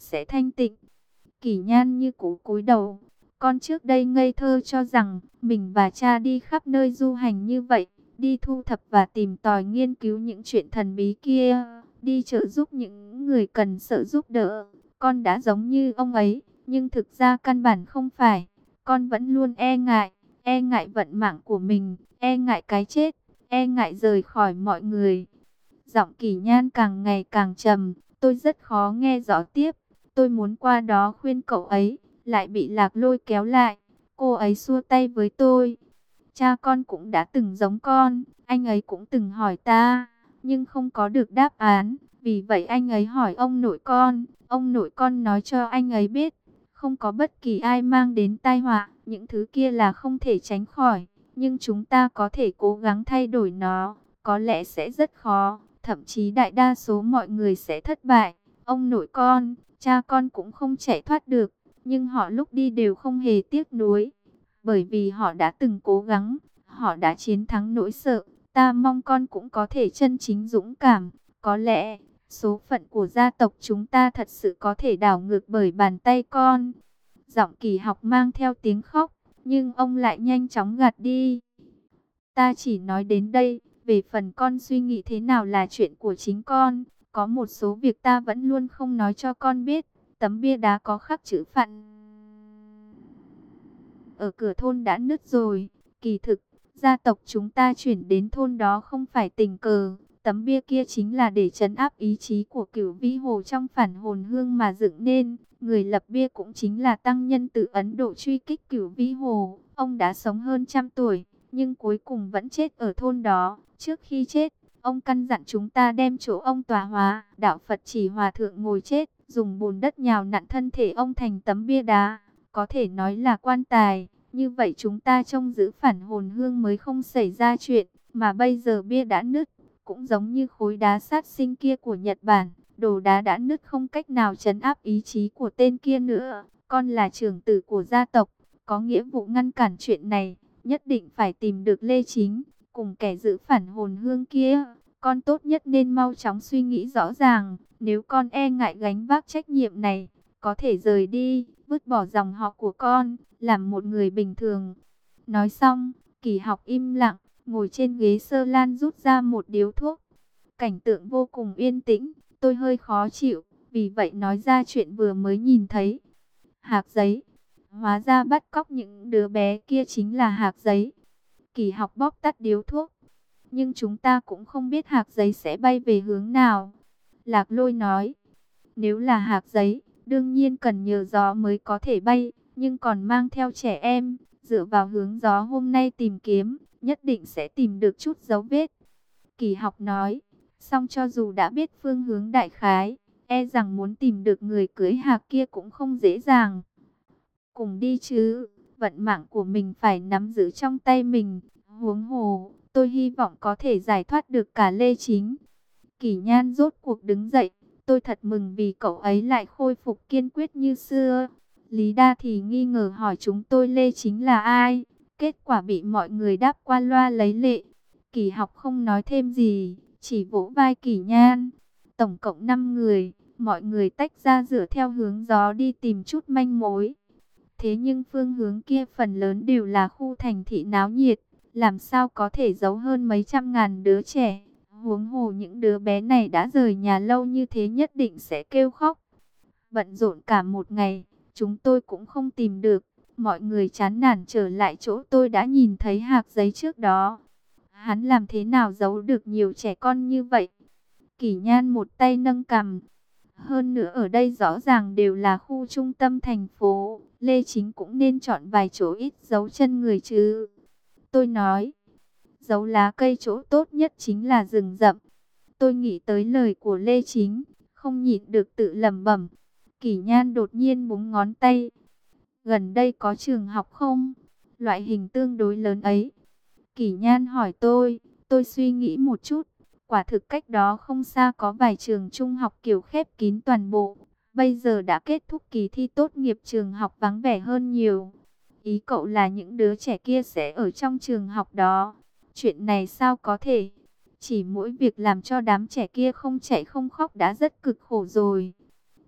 sẽ thanh tịnh. Kỷ Nhan như cú cúi đầu. Con trước đây ngây thơ cho rằng mình và cha đi khắp nơi du hành như vậy, đi thu thập và tìm tòi nghiên cứu những chuyện thần bí kia, đi trợ giúp những người cần sự giúp đỡ. Con đã giống như ông ấy, nhưng thực ra căn bản không phải. Con vẫn luôn e ngại vận mạng của mình, e ngại cái chết, e ngại rời khỏi mọi người. Giọng Kỷ Nhan càng ngày càng trầm, tôi rất khó nghe rõ tiếp. Tôi muốn qua đó khuyên cậu ấy, lại bị Lạc Lôi kéo lại. Cô ấy xua tay với tôi. Cha con cũng đã từng giống con, anh ấy cũng từng hỏi ta, nhưng không có được đáp án. Vì vậy anh ấy hỏi ông nội con nói cho anh ấy biết, không có bất kỳ ai mang đến tai họa, những thứ kia là không thể tránh khỏi, nhưng chúng ta có thể cố gắng thay đổi nó, có lẽ sẽ rất khó, thậm chí đại đa số mọi người sẽ thất bại. Ông nội con, cha con cũng không chạy thoát được, nhưng họ lúc đi đều không hề tiếc nuối, bởi vì họ đã từng cố gắng, họ đã chiến thắng nỗi sợ. Ta mong con cũng có thể chân chính dũng cảm. Có lẽ, số phận của gia tộc chúng ta thật sự có thể đảo ngược bởi bàn tay con. Giọng Kỳ Học mang theo tiếng khóc, nhưng ông lại nhanh chóng gạt đi. Ta chỉ nói đến đây, về phần con suy nghĩ thế nào là chuyện của chính con. Có một số việc ta vẫn luôn không nói cho con biết. Tấm bia đá có khắc chữ Phạn ở cửa thôn đã nứt rồi. Kỳ thực, gia tộc chúng ta chuyển đến thôn đó không phải tình cờ. Tấm bia kia chính là để trấn áp ý chí của Cửu Vĩ Hồ trong Phản Hồn Hương mà dựng nên. Người lập bia cũng chính là tăng nhân từ Ấn Độ truy kích Cửu Vĩ Hồ. Ông đã sống hơn 100 tuổi, nhưng cuối cùng vẫn chết ở thôn đó. Trước khi chết, ông căn dặn chúng ta đem chỗ ông tọa hóa, đạo Phật Chỉ Hòa Thượng ngồi chết, dùng bùn đất nhào nặn thân thể ông thành tấm bia đá, có thể nói là quan tài. Như vậy chúng ta trông giữ Phản Hồn Hương mới không xảy ra chuyện, mà bây giờ bia đã nứt, cũng giống như khối đá sát sinh kia của Nhật Bản, đồ đá đã nứt không cách nào trấn áp ý chí của tên kia nữa. Con là trưởng tử của gia tộc, có nghĩa vụ ngăn cản chuyện này, nhất định phải tìm được Lê Chính, cùng kẻ giữ Phản Hồn Hương kia. Con tốt nhất nên mau chóng suy nghĩ rõ ràng, nếu con e ngại gánh vác trách nhiệm này, có thể rời đi, vứt bỏ dòng họ của con, làm một người bình thường. Nói xong, Kỳ Học im lặng, ngồi trên ghế sơ lan rút ra một điếu thuốc. Cảnh tượng vô cùng yên tĩnh, tôi hơi khó chịu, vì vậy nói ra chuyện vừa mới nhìn thấy. Hạc giấy, hóa ra bắt cóc những đứa bé kia chính là hạc giấy. Kỳ Học bóp tắt điếu thuốc. Nhưng chúng ta cũng không biết hạc giấy sẽ bay về hướng nào. Lạc Lôi nói, nếu là hạc giấy, đương nhiên cần nhờ gió mới có thể bay, nhưng còn mang theo trẻ em, dựa vào hướng gió hôm nay tìm kiếm, nhất định sẽ tìm được chút dấu vết. Kỳ Học nói, song cho dù đã biết phương hướng đại khái, e rằng muốn tìm được người cưới hạc kia cũng không dễ dàng. Cùng đi chứ, vận mạng của mình phải nắm giữ trong tay mình, huống hồ, tôi hy vọng có thể giải thoát được cả Lê Chính. Kỷ Nhan rốt cuộc đứng dậy, tôi thật mừng vì cậu ấy lại khôi phục kiên quyết như xưa. Lý Đa thì nghi ngờ hỏi chúng tôi Lê Chính là ai, kết quả bị mọi người đáp qua loa lấy lệ. Kỳ Học không nói thêm gì, chỉ vỗ vai Kỷ Nhan. Tổng cộng 5 người, mọi người tách ra dựa theo hướng gió đi tìm chút manh mối. Thế nhưng phương hướng kia phần lớn đều là khu thành thị náo nhiệt, làm sao có thể giấu hơn mấy trăm ngàn đứa trẻ. Huống hồ những đứa bé này đã rời nhà lâu như thế nhất định sẽ kêu khóc. Bận rộn cả một ngày, chúng tôi cũng không tìm được. Mọi người chán nản trở lại chỗ tôi đã nhìn thấy hạc giấy trước đó. Hắn làm thế nào giấu được nhiều trẻ con như vậy? Kỷ Nhan một tay nâng cằm. Hơn nữa ở đây rõ ràng đều là khu trung tâm thành phố. Lê Chính cũng nên chọn vài chỗ ít giấu chân người chứ. Tôi nói, giấu lá cây chỗ tốt nhất chính là rừng rậm. Tôi nghĩ tới lời của Lê Chính, không nhịn được tự lẩm bẩm. Kỷ Nhan đột nhiên búng ngón tay. Gần đây có trường học không? Loại hình tương đối lớn ấy. Kỷ Nhan hỏi tôi suy nghĩ một chút. Quả thực cách đó không xa có vài trường trung học kiểu khép kín toàn bộ. Bây giờ đã kết thúc kỳ thi tốt nghiệp, trường học vắng vẻ hơn nhiều. Ý cậu là những đứa trẻ kia sẽ ở trong trường học đó. Chuyện này sao có thể? Chỉ mỗi việc làm cho đám trẻ kia không chạy không khóc đã rất cực khổ rồi.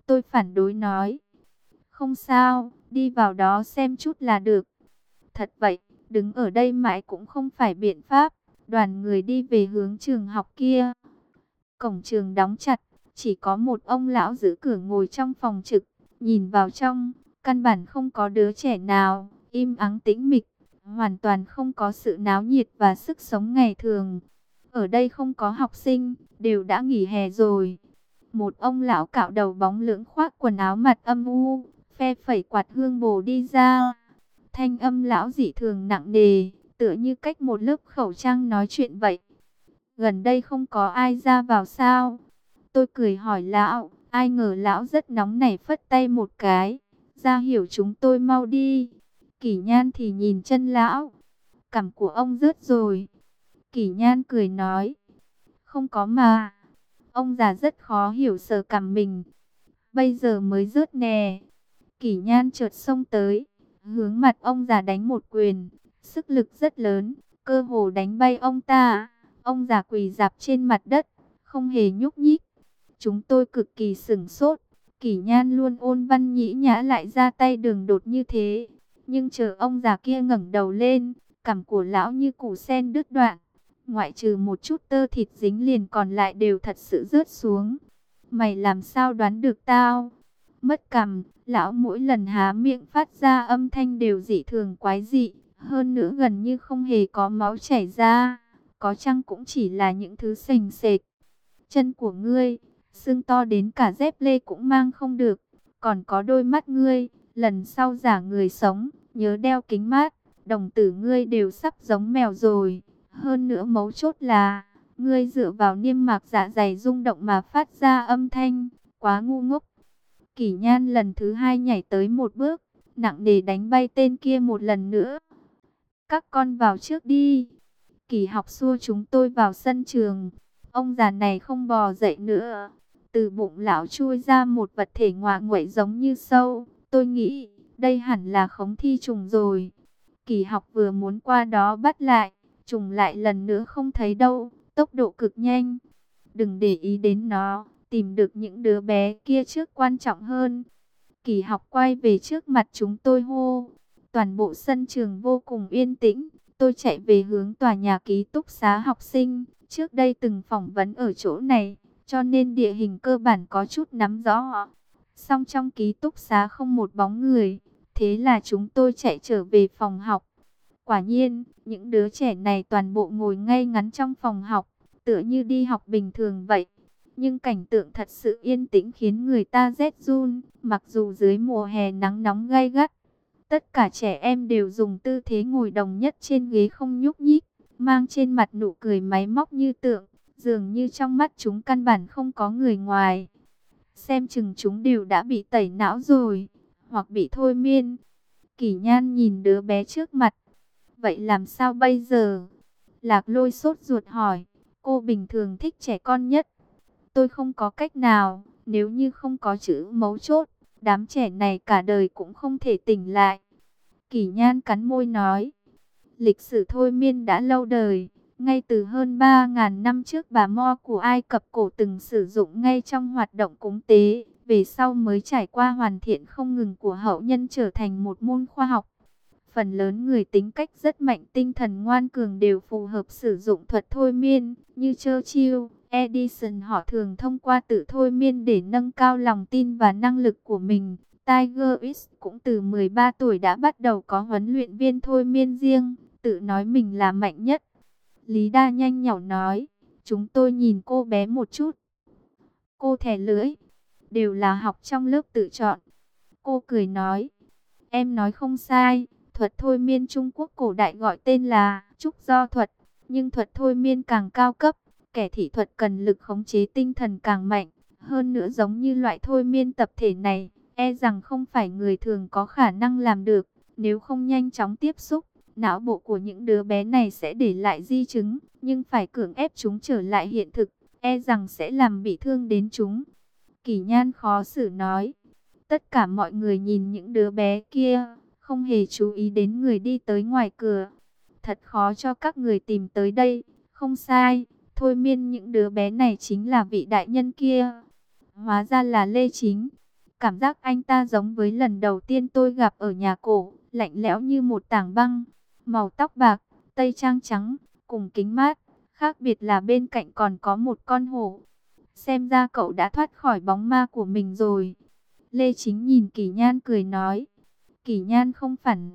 Tôi phản đối nói, không sao, đi vào đó xem chút là được. Thật vậy, đứng ở đây mãi cũng không phải biện pháp. Đoàn người đi về hướng trường học kia. Cổng trường đóng chặt, chỉ có một ông lão giữ cửa ngồi trong phòng trực, nhìn vào trong, căn bản không có đứa trẻ nào, im ắng tĩnh mịch, hoàn toàn không có sự náo nhiệt và sức sống ngày thường. Ở đây không có học sinh, đều đã nghỉ hè rồi. Một ông lão cạo đầu bóng lưỡng khoác quần áo mặt âm u, phe phẩy quạt hương bồ đi ra. Thanh âm lão dị thường nặng nề, tựa như cách một lớp khẩu trang nói chuyện vậy. Gần đây không có ai ra vào sao? Tôi cười hỏi lão, ai ngờ lão rất nóng nảy phất tay một cái. Ra hiểu chúng tôi mau đi. Kỷ Nhan thì nhìn chân lão. Cằm của ông rớt rồi. Kỷ Nhan cười nói, không có mà. Ông già rất khó hiểu sờ cằm mình. Bây giờ mới rớt nè. Kỷ Nhan chợt xông tới, hướng mặt ông già đánh một quyền. Sức lực rất lớn, cơ hồ đánh bay ông ta. Ông già quỳ rạp trên mặt đất, không hề nhúc nhích. Chúng tôi cực kỳ sửng sốt. Kỷ Nhan luôn ôn văn nhĩ nhã lại ra tay đường đột như thế. Nhưng chờ ông già kia ngẩng đầu lên, cằm của lão như củ sen đứt đoạn. Ngoại trừ một chút tơ thịt dính liền còn lại đều thật sự rớt xuống. Mày làm sao đoán được tao? Mất cằm, lão mỗi lần há miệng phát ra âm thanh đều dị thường quái dị. Hơn nữa gần như không hề có máu chảy ra. Có chăng cũng chỉ là những thứ sềnh sệt. Chân của ngươi, xương to đến cả dép lê cũng mang không được. Còn có đôi mắt ngươi, lần sau giả người sống, nhớ đeo kính mát. Đồng tử ngươi đều sắp giống mèo rồi. Hơn nữa mấu chốt là, ngươi dựa vào niêm mạc dạ dày rung động mà phát ra âm thanh, quá ngu ngốc. Kỷ Nhan lần thứ hai nhảy tới một bước, nặng nề đánh bay tên kia một lần nữa. Các con vào trước đi. Kỷ Học xua chúng tôi vào sân trường. Ông già này không bò dậy nữa. Từ bụng lão chui ra một vật thể ngoạ nguậy giống như sâu. Tôi nghĩ, đây hẳn là khống thi trùng rồi. Kỷ Học vừa muốn qua đó bắt lại, trùng lại lần nữa không thấy đâu, tốc độ cực nhanh. Đừng để ý đến nó, tìm được những đứa bé kia trước quan trọng hơn. Kỷ Học quay về trước mặt chúng tôi hô. Toàn bộ sân trường vô cùng yên tĩnh. Tôi chạy về hướng tòa nhà ký túc xá học sinh. Trước đây từng phỏng vấn ở chỗ này, cho nên địa hình cơ bản có chút nắm rõ. Song trong ký túc xá không một bóng người. Thế là chúng tôi chạy trở về phòng học. Quả nhiên, những đứa trẻ này toàn bộ ngồi ngay ngắn trong phòng học, tựa như đi học bình thường vậy. Nhưng cảnh tượng thật sự yên tĩnh khiến người ta rét run, mặc dù dưới mùa hè nắng nóng gay gắt. Tất cả trẻ em đều dùng tư thế ngồi đồng nhất trên ghế không nhúc nhích, mang trên mặt nụ cười máy móc như tượng, dường như trong mắt chúng căn bản không có người ngoài. Xem chừng chúng đều đã bị tẩy não rồi, hoặc bị thôi miên. Kỷ Nhan nhìn đứa bé trước mặt. Vậy làm sao bây giờ? Lạc Lôi sốt ruột hỏi. Cô bình thường thích trẻ con nhất. Tôi không có cách nào, nếu như không có chữ mấu chốt, đám trẻ này cả đời cũng không thể tỉnh lại. Kỷ Nhan cắn môi nói. Lịch sử thôi miên đã lâu đời. Ngay từ hơn 3.000 năm trước bà Mo của Ai Cập cổ từng sử dụng ngay trong hoạt động cúng tế. Về sau mới trải qua hoàn thiện không ngừng của hậu nhân trở thành một môn khoa học. Phần lớn người tính cách rất mạnh, tinh thần ngoan cường đều phù hợp sử dụng thuật thôi miên. Như Churchill, Edison họ thường thông qua tự thôi miên để nâng cao lòng tin và năng lực của mình. Tiger Woods cũng từ 13 tuổi đã bắt đầu có huấn luyện viên thôi miên riêng, tự nói mình là mạnh nhất. Lý Đa nhanh nhảu nói, chúng tôi nhìn cô bé một chút. Cô thè lưỡi, đều là học trong lớp tự chọn. Cô cười nói, em nói không sai, thuật thôi miên Trung Quốc cổ đại gọi tên là trúc do thuật, nhưng thuật thôi miên càng cao cấp, kẻ thị thuật cần lực khống chế tinh thần càng mạnh. Hơn nữa giống như loại thôi miên tập thể này, e rằng không phải người thường có khả năng làm được. Nếu không nhanh chóng tiếp xúc, não bộ của những đứa bé này sẽ để lại di chứng, nhưng phải cưỡng ép chúng trở lại hiện thực, e rằng sẽ làm bị thương đến chúng. Kỷ Nhan khó xử nói. Tất cả mọi người nhìn những đứa bé kia, không hề chú ý đến người đi tới ngoài cửa. Thật khó cho các người tìm tới đây. Không sai, thôi miên những đứa bé này chính là vị đại nhân kia. Hóa ra là Lê Chính. Cảm giác anh ta giống với lần đầu tiên tôi gặp ở nhà cổ, lạnh lẽo như một tảng băng. Màu tóc bạc, tây trang trắng, cùng kính mát. Khác biệt là bên cạnh còn có một con hổ. Xem ra cậu đã thoát khỏi bóng ma của mình rồi. Lê Chính nhìn Kỷ Nhan cười nói. Kỷ Nhan không phản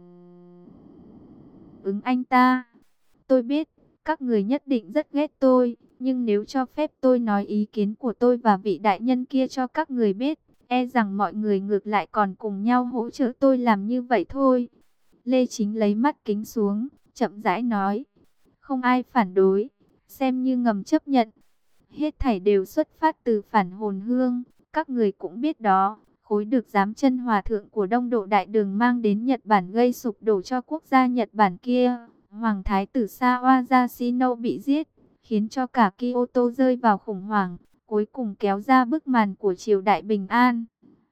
ứng anh ta. Tôi biết, các người nhất định rất ghét tôi, nhưng nếu cho phép tôi nói ý kiến của tôi và vị đại nhân kia cho các người biết, e rằng mọi người ngược lại còn cùng nhau hỗ trợ tôi làm như vậy thôi. Lê Chính lấy mắt kính xuống, chậm rãi nói. Không ai phản đối, xem như ngầm chấp nhận. Hết thảy đều xuất phát từ phản hồn hương, các người cũng biết đó. Khối được giám chân hòa thượng của Đông Độ Đại Đường mang đến Nhật Bản gây sụp đổ cho quốc gia Nhật Bản kia. Hoàng thái tử Sawayashino bị giết, khiến cho cả Kyoto rơi vào khủng hoảng, cuối cùng kéo ra bức màn của triều đại bình an.